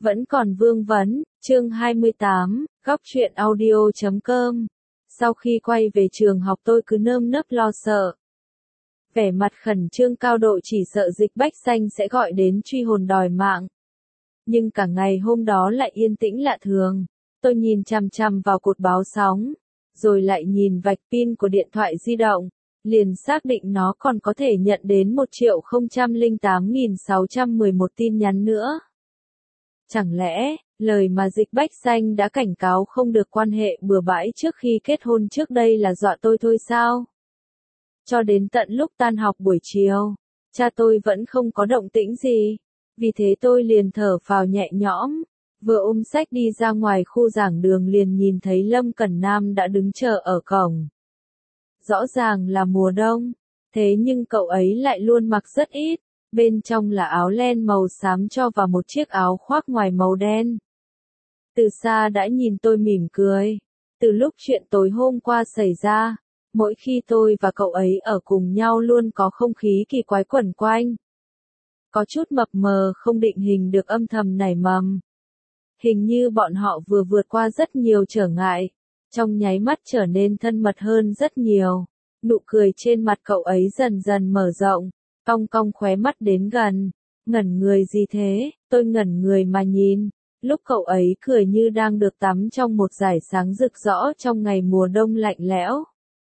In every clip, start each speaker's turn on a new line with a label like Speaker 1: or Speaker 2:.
Speaker 1: Vẫn còn vương vấn, chương 28, góc truyện audio.com. Sau khi quay về trường học tôi cứ nơm nớp lo sợ. Vẻ mặt khẩn trương cao độ chỉ sợ Dịch Bách Xanh sẽ gọi đến truy hồn đòi mạng. Nhưng cả ngày hôm đó lại yên tĩnh lạ thường. Tôi nhìn chằm chằm vào cột báo sóng, rồi lại nhìn vạch pin của điện thoại di động, liền xác định nó còn có thể nhận đến 1.008.611 tin nhắn nữa. Chẳng lẽ, lời mà Dịch Bách Xanh đã cảnh cáo không được quan hệ bừa bãi trước khi kết hôn trước đây là dọa tôi thôi sao? Cho đến tận lúc tan học buổi chiều, cha tôi vẫn không có động tĩnh gì. Vì thế tôi liền thở phào nhẹ nhõm, vừa ôm sách đi ra ngoài khu giảng đường liền nhìn thấy Lâm Cẩn Nam đã đứng chờ ở cổng. Rõ ràng là mùa đông, thế nhưng cậu ấy lại luôn mặc rất ít. Bên trong là áo len màu xám cho và một chiếc áo khoác ngoài màu đen. Từ xa đã nhìn tôi mỉm cười. Từ lúc chuyện tối hôm qua xảy ra, mỗi khi tôi và cậu ấy ở cùng nhau luôn có không khí kỳ quái quẩn quanh. Có chút mập mờ không định hình được âm thầm nảy mầm. Hình như bọn họ vừa vượt qua rất nhiều trở ngại, trong nháy mắt trở nên thân mật hơn rất nhiều. Nụ cười trên mặt cậu ấy dần dần mở rộng. Cong cong khóe mắt đến gần, ngẩn người gì thế, tôi ngẩn người mà nhìn, lúc cậu ấy cười như đang được tắm trong một dải sáng rực rỡ trong ngày mùa đông lạnh lẽo.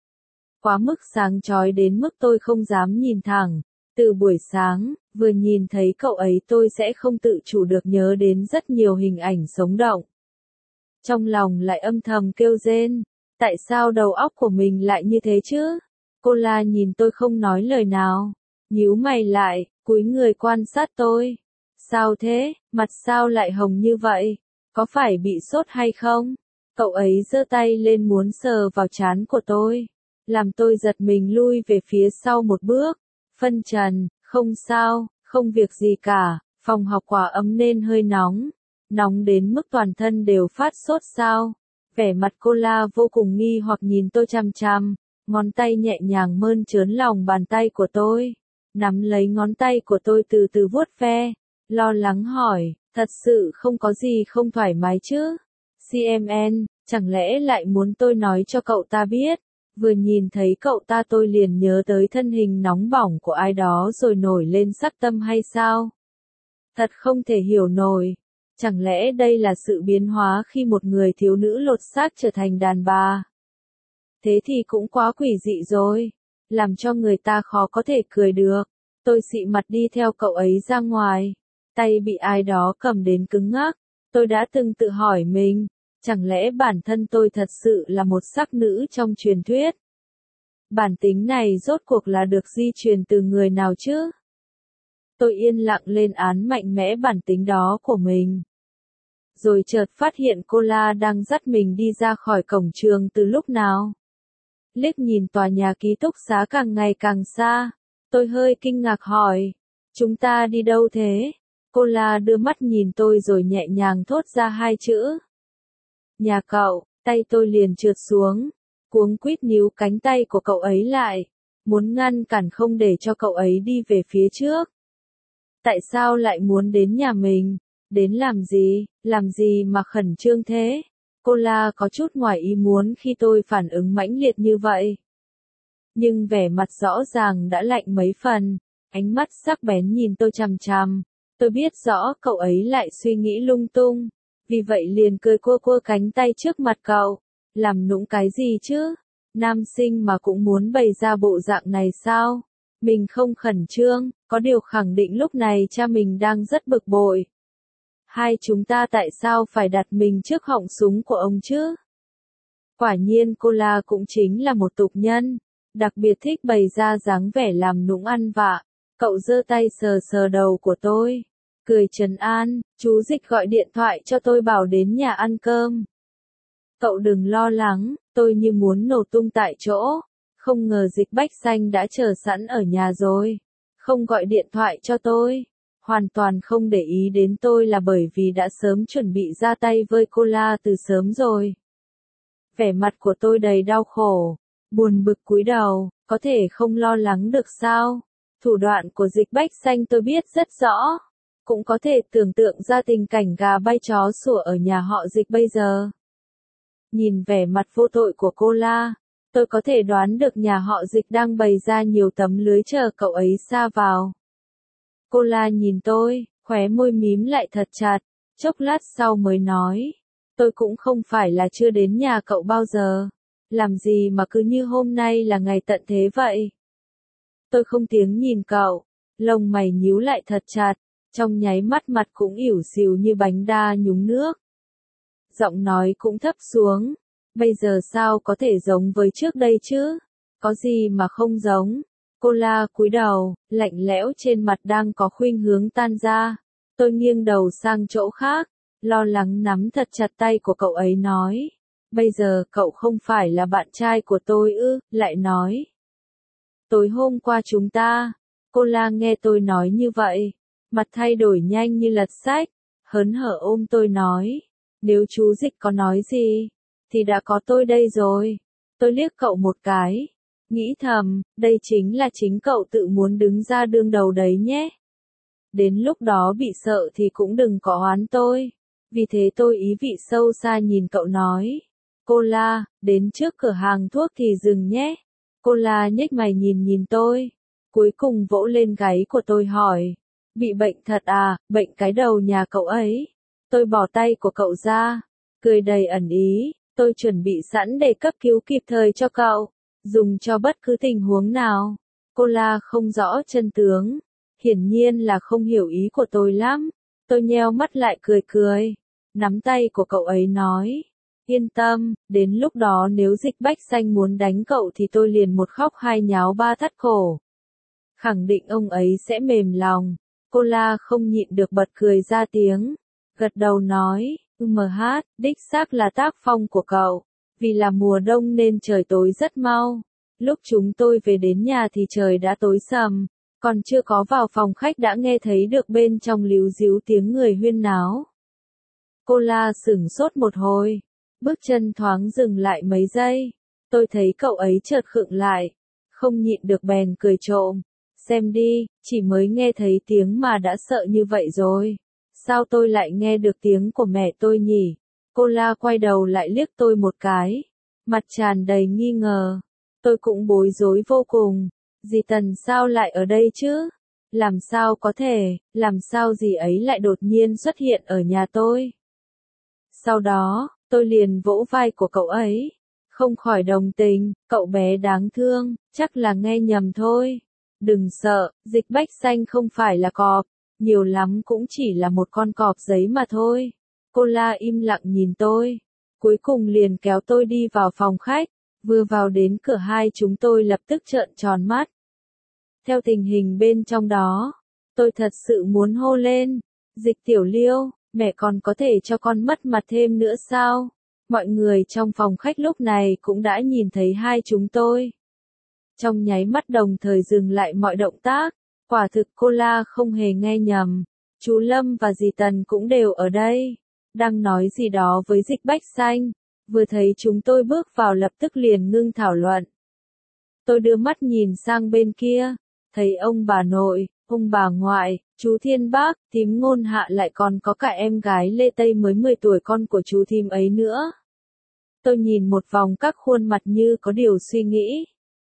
Speaker 1: Quá mức sáng chói đến mức tôi không dám nhìn thẳng, từ buổi sáng, vừa nhìn thấy cậu ấy tôi sẽ không tự chủ được nhớ đến rất nhiều hình ảnh sống động. Trong lòng lại âm thầm kêu rên, tại sao đầu óc của mình lại như thế chứ? Cô La nhìn tôi không nói lời nào. Nhíu mày lại, cúi người quan sát tôi. Sao thế, mặt sao lại hồng như vậy? Có phải bị sốt hay không? Cậu ấy giơ tay lên muốn sờ vào trán của tôi. Làm tôi giật mình lui về phía sau một bước. Phân trần, không sao, không việc gì cả. Phòng học quả ấm nên hơi nóng. Nóng đến mức toàn thân đều phát sốt sao? Vẻ mặt cô La vô cùng nghi hoặc nhìn tôi chằm chằm. Ngón tay nhẹ nhàng mơn trớn lòng bàn tay của tôi. Nắm lấy ngón tay của tôi từ từ vuốt ve, lo lắng hỏi, thật sự không có gì không thoải mái chứ? CMN, chẳng lẽ lại muốn tôi nói cho cậu ta biết? Vừa nhìn thấy cậu ta tôi liền nhớ tới thân hình nóng bỏng của ai đó rồi nổi lên sắc tâm hay sao? Thật không thể hiểu nổi. Chẳng lẽ đây là sự biến hóa khi một người thiếu nữ lột xác trở thành đàn bà? Thế thì cũng quá quỷ dị rồi. Làm cho người ta khó có thể cười được. Tôi xị mặt đi theo cậu ấy ra ngoài. Tay bị ai đó cầm đến cứng ngắc. Tôi đã từng tự hỏi mình, chẳng lẽ bản thân tôi thật sự là một sắc nữ trong truyền thuyết? Bản tính này rốt cuộc là được di truyền từ người nào chứ? Tôi yên lặng lên án mạnh mẽ bản tính đó của mình. Rồi chợt phát hiện cô La đang dắt mình đi ra khỏi cổng trường từ lúc nào. Liếc nhìn tòa nhà ký túc xá càng ngày càng xa, tôi hơi kinh ngạc hỏi, chúng ta đi đâu thế? Cô La đưa mắt nhìn tôi rồi nhẹ nhàng thốt ra hai chữ. Nhà cậu, tay tôi liền trượt xuống, cuống quýt níu cánh tay của cậu ấy lại, muốn ngăn cản không để cho cậu ấy đi về phía trước. Tại sao lại muốn đến nhà mình? Đến làm gì mà khẩn trương thế? Cô La có chút ngoài ý muốn khi tôi phản ứng mãnh liệt như vậy. Nhưng vẻ mặt rõ ràng đã lạnh mấy phần, ánh mắt sắc bén nhìn tôi chằm chằm. Tôi biết rõ cậu ấy lại suy nghĩ lung tung, vì vậy liền cười cua cua cánh tay trước mặt cậu. Làm nũng cái gì chứ? Nam sinh mà cũng muốn bày ra bộ dạng này sao? Mình không khẩn trương, có điều khẳng định lúc này cha mình đang rất bực bội. Hai chúng ta tại sao phải đặt mình trước họng súng của ông chứ? Quả nhiên cô La cũng chính là một tục nhân, đặc biệt thích bày ra dáng vẻ làm nũng ăn vạ. Cậu giơ tay sờ sờ đầu của tôi, cười trấn an, chú Dịch gọi điện thoại cho tôi bảo đến nhà ăn cơm. Cậu đừng lo lắng, tôi như muốn nổ tung tại chỗ, không ngờ Dịch Bách Xanh đã chờ sẵn ở nhà rồi, không gọi điện thoại cho tôi. Hoàn toàn không để ý đến tôi là bởi vì đã sớm chuẩn bị ra tay với cô La từ sớm rồi. Vẻ mặt của tôi đầy đau khổ, buồn bực cúi đầu, có thể không lo lắng được sao? Thủ đoạn của Dịch Bách Xanh tôi biết rất rõ. Cũng có thể tưởng tượng ra tình cảnh gà bay chó sủa ở nhà họ Dịch bây giờ. Nhìn vẻ mặt vô tội của cô La, tôi có thể đoán được nhà họ Dịch đang bày ra nhiều tấm lưới chờ cậu ấy sa vào. Cô La nhìn tôi, khóe môi mím lại thật chặt, chốc lát sau mới nói. Tôi cũng không phải là chưa đến nhà cậu bao giờ. Làm gì mà cứ như hôm nay là ngày tận thế vậy? Tôi không tiếng nhìn cậu, lông mày nhíu lại thật chặt, trong nháy mắt mặt cũng ỉu xìu như bánh đa nhúng nước. Giọng nói cũng thấp xuống, bây giờ sao có thể giống với trước đây chứ? Có gì mà không giống? Cô La cúi đầu, lạnh lẽo trên mặt đang có khuynh hướng tan ra. Tôi nghiêng đầu sang chỗ khác, lo lắng nắm thật chặt tay của cậu ấy nói. Bây giờ cậu không phải là bạn trai của tôi ư? Lại nói. Tối hôm qua chúng ta, cô La nghe tôi nói như vậy, mặt thay đổi nhanh như lật sách, hớn hở ôm tôi nói. Nếu chú Dịch có nói gì, thì đã có tôi đây rồi. Tôi liếc cậu một cái, nghĩ thầm, đây chính là chính cậu tự muốn đứng ra đương đầu đấy nhé. Đến lúc đó bị sợ thì cũng đừng có oán tôi. Vì thế tôi ý vị sâu xa nhìn cậu nói. Cô La, đến trước cửa hàng thuốc thì dừng nhé. Cô La nhếch mày nhìn tôi. Cuối cùng vỗ lên gáy của tôi hỏi. Bị bệnh thật à, bệnh cái đầu nhà cậu ấy. Tôi bỏ tay của cậu ra, cười đầy ẩn ý. Tôi chuẩn bị sẵn để cấp cứu kịp thời cho cậu, dùng cho bất cứ tình huống nào. Cô La không rõ chân tướng, hiển nhiên là không hiểu ý của tôi lắm. Tôi nheo mắt lại cười, nắm tay của cậu ấy nói. Yên tâm, đến lúc đó nếu Dịch Bách Xanh muốn đánh cậu thì tôi liền một khóc hai nháo ba thắt cổ. Khẳng định ông ấy sẽ mềm lòng. Cô La không nhịn được bật cười ra tiếng, gật đầu nói. MH, đích xác là tác phong của cậu. Vì là mùa đông nên trời tối rất mau. Lúc chúng tôi về đến nhà thì trời đã tối sầm, còn chưa có vào phòng khách đã nghe thấy được bên trong líu ríu tiếng người huyên náo. Cô La sửng sốt một hồi, bước chân thoáng dừng lại mấy giây. Tôi thấy cậu ấy chợt khựng lại, không nhịn được bèn cười trộm. Xem đi, chỉ mới nghe thấy tiếng mà đã sợ như vậy rồi. Sao tôi lại nghe được tiếng của mẹ tôi nhỉ? Cô La quay đầu lại liếc tôi một cái, mặt tràn đầy nghi ngờ. Tôi cũng bối rối vô cùng. Dì Tần sao lại ở đây chứ? Làm sao có thể, làm sao dì ấy lại đột nhiên xuất hiện ở nhà tôi? Sau đó, tôi liền vỗ vai của cậu ấy. Không khỏi đồng tình, cậu bé đáng thương, chắc là nghe nhầm thôi. Đừng sợ, Dịch Bách Xanh không phải là cọp, nhiều lắm cũng chỉ là một con cọp giấy mà thôi. Cô La im lặng nhìn tôi, cuối cùng liền kéo tôi đi vào phòng khách. Vừa vào đến cửa hai chúng tôi lập tức trợn tròn mắt. Theo tình hình bên trong đó, tôi thật sự muốn hô lên. Dịch Tiểu Liêu, mẹ còn có thể cho con mất mặt thêm nữa sao? Mọi người trong phòng khách lúc này cũng đã nhìn thấy hai chúng tôi. Trong nháy mắt đồng thời dừng lại mọi động tác. Quả thực cô La không hề nghe nhầm. Chú Lâm và dì Tần cũng đều ở đây. Đang nói gì đó với Dịch Bách Xanh. Vừa thấy chúng tôi bước vào lập tức liền ngưng thảo luận. Tôi đưa mắt nhìn sang bên kia. Thấy ông bà nội, ông bà ngoại, chú Thiên Bác, thím Ngôn Hạ lại còn có cả em gái Lê Tây mới 10 tuổi con của chú thím ấy nữa. Tôi nhìn một vòng các khuôn mặt như có điều suy nghĩ.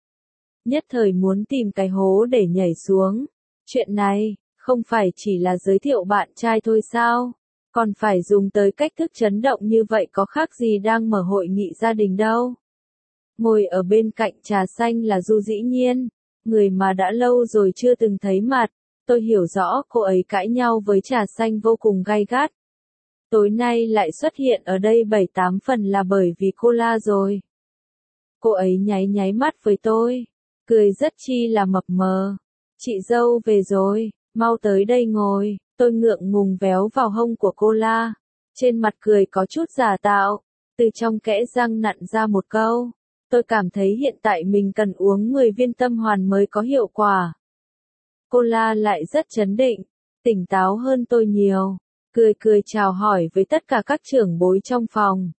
Speaker 1: Nhất thời muốn tìm cái hố để nhảy xuống. Chuyện này, không phải chỉ là giới thiệu bạn trai thôi sao? Còn phải dùng tới cách thức chấn động như vậy có khác gì đang mở hội nghị gia đình đâu. Ngồi ở bên cạnh trà xanh là Du Dĩ Nhiên, người mà đã lâu rồi chưa từng thấy mặt. Tôi hiểu rõ cô ấy cãi nhau với trà xanh vô cùng gay gắt. Tối nay lại xuất hiện ở đây 7-8 phần là bởi vì cô La rồi. Cô ấy nháy mắt với tôi, cười rất chi là mập mờ. Chị dâu về rồi, mau tới đây ngồi. Tôi ngượng ngùng véo vào hông của cô La. Trên mặt cười có chút giả tạo, từ trong kẽ răng nặn ra một câu. Tôi cảm thấy hiện tại mình cần uống 10 viên tâm hoàn mới có hiệu quả. Cô La lại rất trấn định, tỉnh táo hơn tôi nhiều. Cười chào hỏi với tất cả các trưởng bối trong phòng.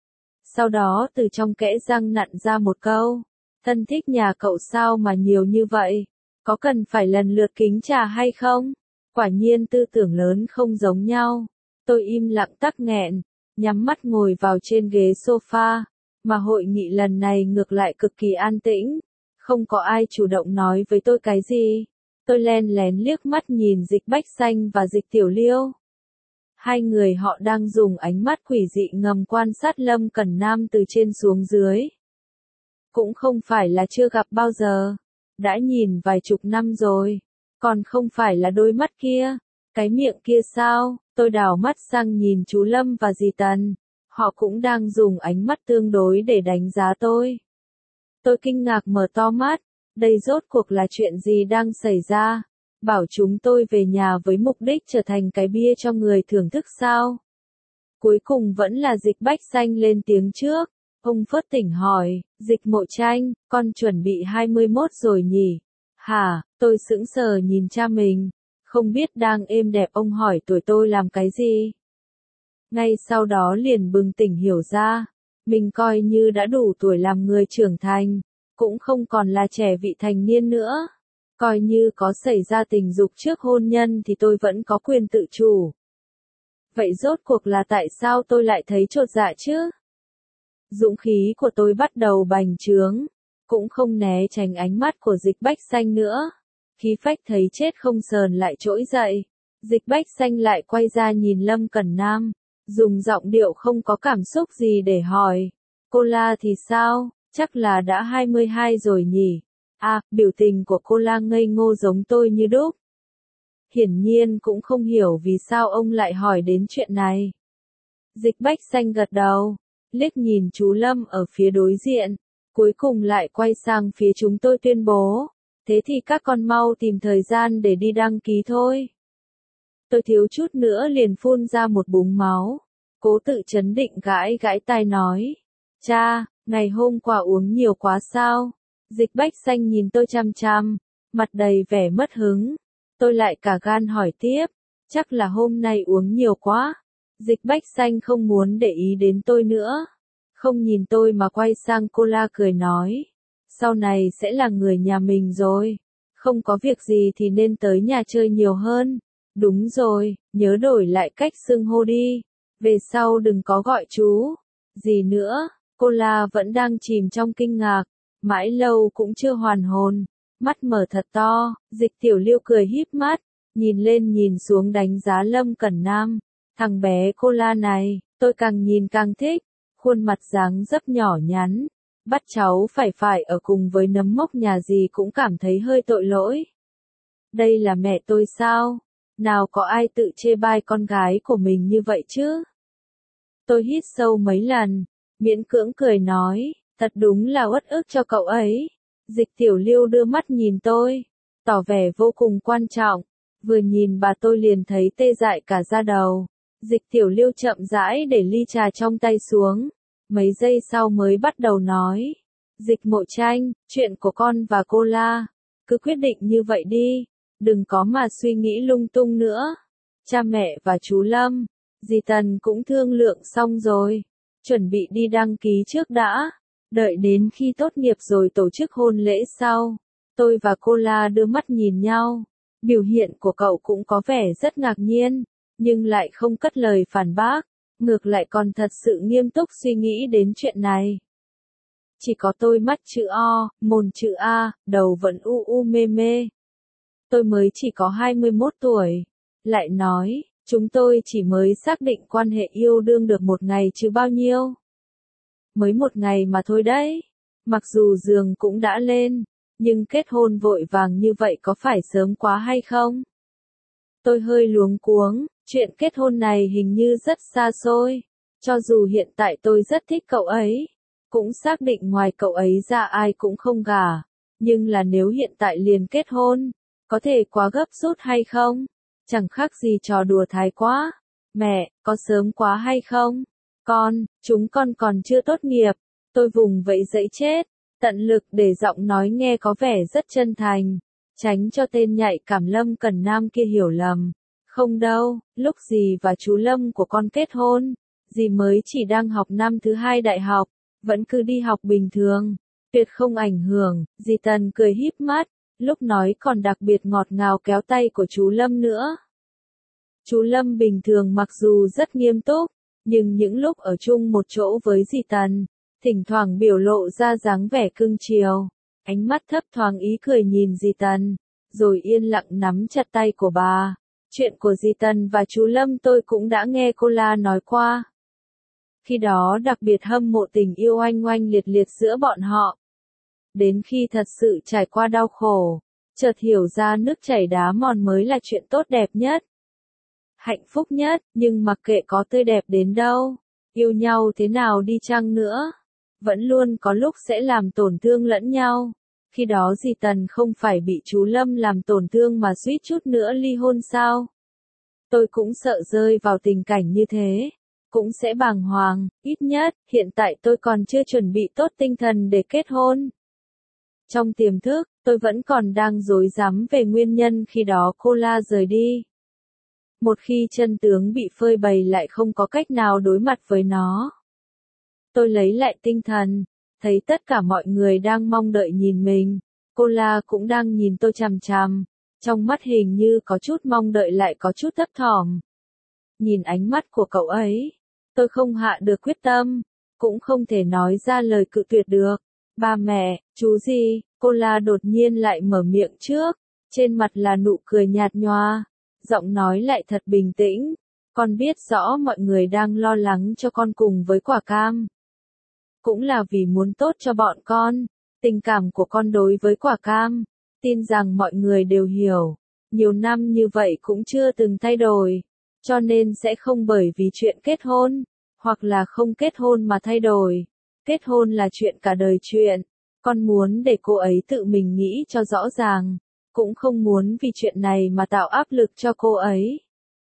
Speaker 1: Sau đó từ trong kẽ răng nặn ra một câu. Thân thích nhà cậu sao mà nhiều như vậy? Có cần phải lần lượt kính trà hay không? Quả nhiên tư tưởng lớn không giống nhau. Tôi im lặng tắc nghẹn, nhắm mắt ngồi vào trên ghế sofa, mà hội nghị lần này ngược lại cực kỳ an tĩnh, không có ai chủ động nói với tôi cái gì. Tôi len lén liếc mắt nhìn Dịch Bách Xanh và Dịch Tiểu Liêu. Hai người họ đang dùng ánh mắt quỷ dị ngầm quan sát Lâm Cẩn Nam từ trên xuống dưới. Cũng không phải là chưa gặp bao giờ, đã nhìn vài chục năm rồi, còn không phải là đôi mắt kia, cái miệng kia sao? Tôi đảo mắt sang nhìn chú Lâm và dì Tần, họ cũng đang dùng ánh mắt tương đối để đánh giá tôi. Tôi kinh ngạc mở to mắt, đây rốt cuộc là chuyện gì đang xảy ra? Bảo chúng tôi về nhà với mục đích trở thành cái bia cho người thưởng thức sao? Cuối cùng vẫn là Dịch Bách Xanh lên tiếng trước. Ông Phớt Tỉnh hỏi, Dịch Mộ Tranh, con chuẩn bị 21 rồi nhỉ? Hả, tôi sững sờ nhìn cha mình, không biết đang êm đẹp ông hỏi tuổi tôi làm cái gì. Ngay sau đó liền bừng tỉnh hiểu ra, mình coi như đã đủ tuổi làm người trưởng thành, cũng không còn là trẻ vị thành niên nữa. Coi như có xảy ra tình dục trước hôn nhân thì tôi vẫn có quyền tự chủ. Vậy rốt cuộc là tại sao tôi lại thấy chột dạ chứ? Dũng khí của tôi bắt đầu bành trướng, cũng không né tránh ánh mắt của Dịch Bách Xanh nữa. Khí phách thấy chết không sờn lại trỗi dậy. Dịch Bách Xanh lại quay ra nhìn Lâm Cẩn Nam, dùng giọng điệu không có cảm xúc gì để hỏi. Cô La thì sao, chắc là đã 22 rồi nhỉ? À, biểu tình của cô La ngây ngô giống tôi như đúc. Hiển nhiên cũng không hiểu vì sao ông lại hỏi đến chuyện này. Dịch Bách Xanh gật đầu, liếc nhìn chú Lâm ở phía đối diện, cuối cùng lại quay sang phía chúng tôi tuyên bố, thế thì các con mau tìm thời gian để đi đăng ký thôi. Tôi thiếu chút nữa liền phun ra một búng máu, cố tự trấn định gãi gãi tai nói, cha, ngày hôm qua uống nhiều quá sao? Dịch Bách Xanh nhìn tôi chăm chăm, mặt đầy vẻ mất hứng. Tôi lại cả gan hỏi tiếp, chắc là hôm nay uống nhiều quá. Dịch Bách Xanh không muốn để ý đến tôi nữa, không nhìn tôi mà quay sang cô La cười nói, sau này sẽ là người nhà mình rồi, không có việc gì thì nên tới nhà chơi nhiều hơn. Đúng rồi, nhớ đổi lại cách xưng hô đi, về sau đừng có gọi chú. Gì nữa? Cô La vẫn đang chìm trong kinh ngạc, mãi lâu cũng chưa hoàn hồn, mắt mở thật to. Dịch Tiểu Liêu cười híp mắt, nhìn lên nhìn xuống đánh giá Lâm Cẩn Nam. Thằng bé cô La này, tôi càng nhìn càng thích, khuôn mặt dáng dấp nhỏ nhắn, bắt cháu phải ở cùng với nấm mốc nhà gì cũng cảm thấy hơi tội lỗi. Đây là mẹ tôi sao? Nào có ai tự chê bai con gái của mình như vậy chứ? Tôi hít sâu mấy lần, miễn cưỡng cười nói, thật đúng là uất ức cho cậu ấy. Dịch Tiểu Liêu đưa mắt nhìn tôi, tỏ vẻ vô cùng quan trọng, vừa nhìn bà tôi liền thấy tê dại cả da đầu. Dịch Tiểu Liêu chậm rãi để ly trà trong tay xuống, mấy giây sau mới bắt đầu nói, Dịch Mộ Tranh, chuyện của con và cô La, cứ quyết định như vậy đi, đừng có mà suy nghĩ lung tung nữa. Cha mẹ và chú Lâm, dì Tần cũng thương lượng xong rồi, chuẩn bị đi đăng ký trước đã, đợi đến khi tốt nghiệp rồi tổ chức hôn lễ sau. Tôi và cô La đưa mắt nhìn nhau, biểu hiện của cậu cũng có vẻ rất ngạc nhiên, nhưng lại không cất lời phản bác, ngược lại còn thật sự nghiêm túc suy nghĩ đến chuyện này. Chỉ có tôi mắt chữ O, mồm chữ A, đầu vẫn u mê mê. Tôi mới chỉ có 21 tuổi, lại nói, chúng tôi chỉ mới xác định quan hệ yêu đương được một ngày chứ bao nhiêu. Mới một ngày mà thôi đấy, mặc dù giường cũng đã lên, nhưng kết hôn vội vàng như vậy có phải sớm quá hay không? Tôi hơi luống cuống, chuyện kết hôn này hình như rất xa xôi, cho dù hiện tại tôi rất thích cậu ấy, cũng xác định ngoài cậu ấy ra ai cũng không gả, nhưng là nếu hiện tại liền kết hôn, có thể quá gấp rút hay không? Chẳng khác gì trò đùa thái quá. Mẹ, có sớm quá hay không? Chúng con còn chưa tốt nghiệp. Tôi vùng vẫy dãy chết, tận lực để giọng nói nghe có vẻ rất chân thành, tránh cho tên nhạy cảm Lâm Cẩn Nam kia hiểu lầm. Không đâu, lúc dì và chú Lâm của con kết hôn, dì mới chỉ đang học năm thứ 2 đại học, vẫn cứ đi học bình thường, tuyệt không ảnh hưởng. Dì Tần cười híp mắt, lúc nói còn đặc biệt ngọt ngào kéo tay của chú Lâm nữa. Chú Lâm bình thường mặc dù rất nghiêm túc, nhưng những lúc ở chung một chỗ với dì Tần, thỉnh thoảng biểu lộ ra dáng vẻ cưng chiều, ánh mắt thấp thoáng ý cười nhìn dì Tần, rồi yên lặng nắm chặt tay của bà. Chuyện của dì Tần và chú Lâm tôi cũng đã nghe cô La nói qua. Khi đó đặc biệt hâm mộ tình yêu oanh oanh liệt liệt giữa bọn họ. Đến khi thật sự trải qua đau khổ, chợt hiểu ra nước chảy đá mòn mới là chuyện tốt đẹp nhất, hạnh phúc nhất, nhưng mặc kệ có tươi đẹp đến đâu, yêu nhau thế nào đi chăng nữa, vẫn luôn có lúc sẽ làm tổn thương lẫn nhau. Khi đó dì Tần không phải bị chú Lâm làm tổn thương mà suýt chút nữa ly hôn sao? Tôi cũng sợ rơi vào tình cảnh như thế, cũng sẽ bàng hoàng, ít nhất, hiện tại tôi còn chưa chuẩn bị tốt tinh thần để kết hôn. Trong tiềm thức, tôi vẫn còn đang rối rắm về nguyên nhân khi đó cô La rời đi. Một khi chân tướng bị phơi bày lại không có cách nào đối mặt với nó. Tôi lấy lại tinh thần, thấy tất cả mọi người đang mong đợi nhìn mình, cô La cũng đang nhìn tôi chằm chằm, trong mắt hình như có chút mong đợi lại có chút thấp thỏm. Nhìn ánh mắt của cậu ấy, tôi không hạ được quyết tâm, cũng không thể nói ra lời cự tuyệt được. Ba mẹ, chú gì, cô La đột nhiên lại mở miệng trước, trên mặt là nụ cười nhạt nhòa, giọng nói lại thật bình tĩnh. Con biết rõ mọi người đang lo lắng cho con cùng với quả cam. Cũng là vì muốn tốt cho bọn con, tình cảm của con đối với quả cam, tin rằng mọi người đều hiểu, nhiều năm như vậy cũng chưa từng thay đổi, cho nên sẽ không bởi vì chuyện kết hôn, hoặc là không kết hôn mà thay đổi. Kết hôn là chuyện cả đời chuyện, con muốn để cô ấy tự mình nghĩ cho rõ ràng, cũng không muốn vì chuyện này mà tạo áp lực cho cô ấy.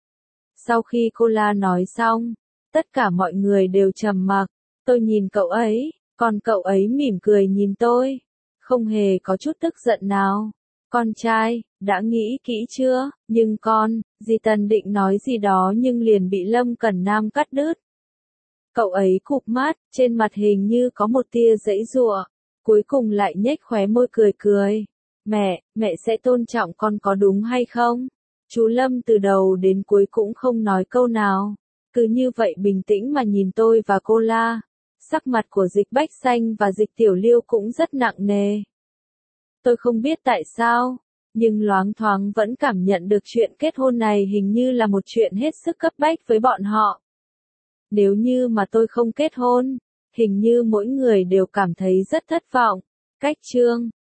Speaker 1: Sau khi cô La nói xong, tất cả mọi người đều trầm mặc, tôi nhìn cậu ấy, còn cậu ấy mỉm cười nhìn tôi, không hề có chút tức giận nào. Con trai, đã nghĩ kỹ chưa, nhưng con, dì Tần định nói gì đó nhưng liền bị Lâm Cẩn Nam cắt đứt. Cậu ấy cụp mắt, trên mặt hình như có một tia giãy giụa, cuối cùng lại nhếch khóe môi cười cười. Mẹ sẽ tôn trọng con có đúng hay không? Chú Lâm từ đầu đến cuối cũng không nói câu nào, cứ như vậy bình tĩnh mà nhìn tôi và cô La. Sắc mặt của Dịch Bách Xanh và Dịch Tiểu Liêu cũng rất nặng nề. Tôi không biết tại sao, nhưng loáng thoáng vẫn cảm nhận được chuyện kết hôn này hình như là một chuyện hết sức cấp bách với bọn họ. Nếu như mà tôi không kết hôn, hình như mỗi người đều cảm thấy rất thất vọng. Cách chương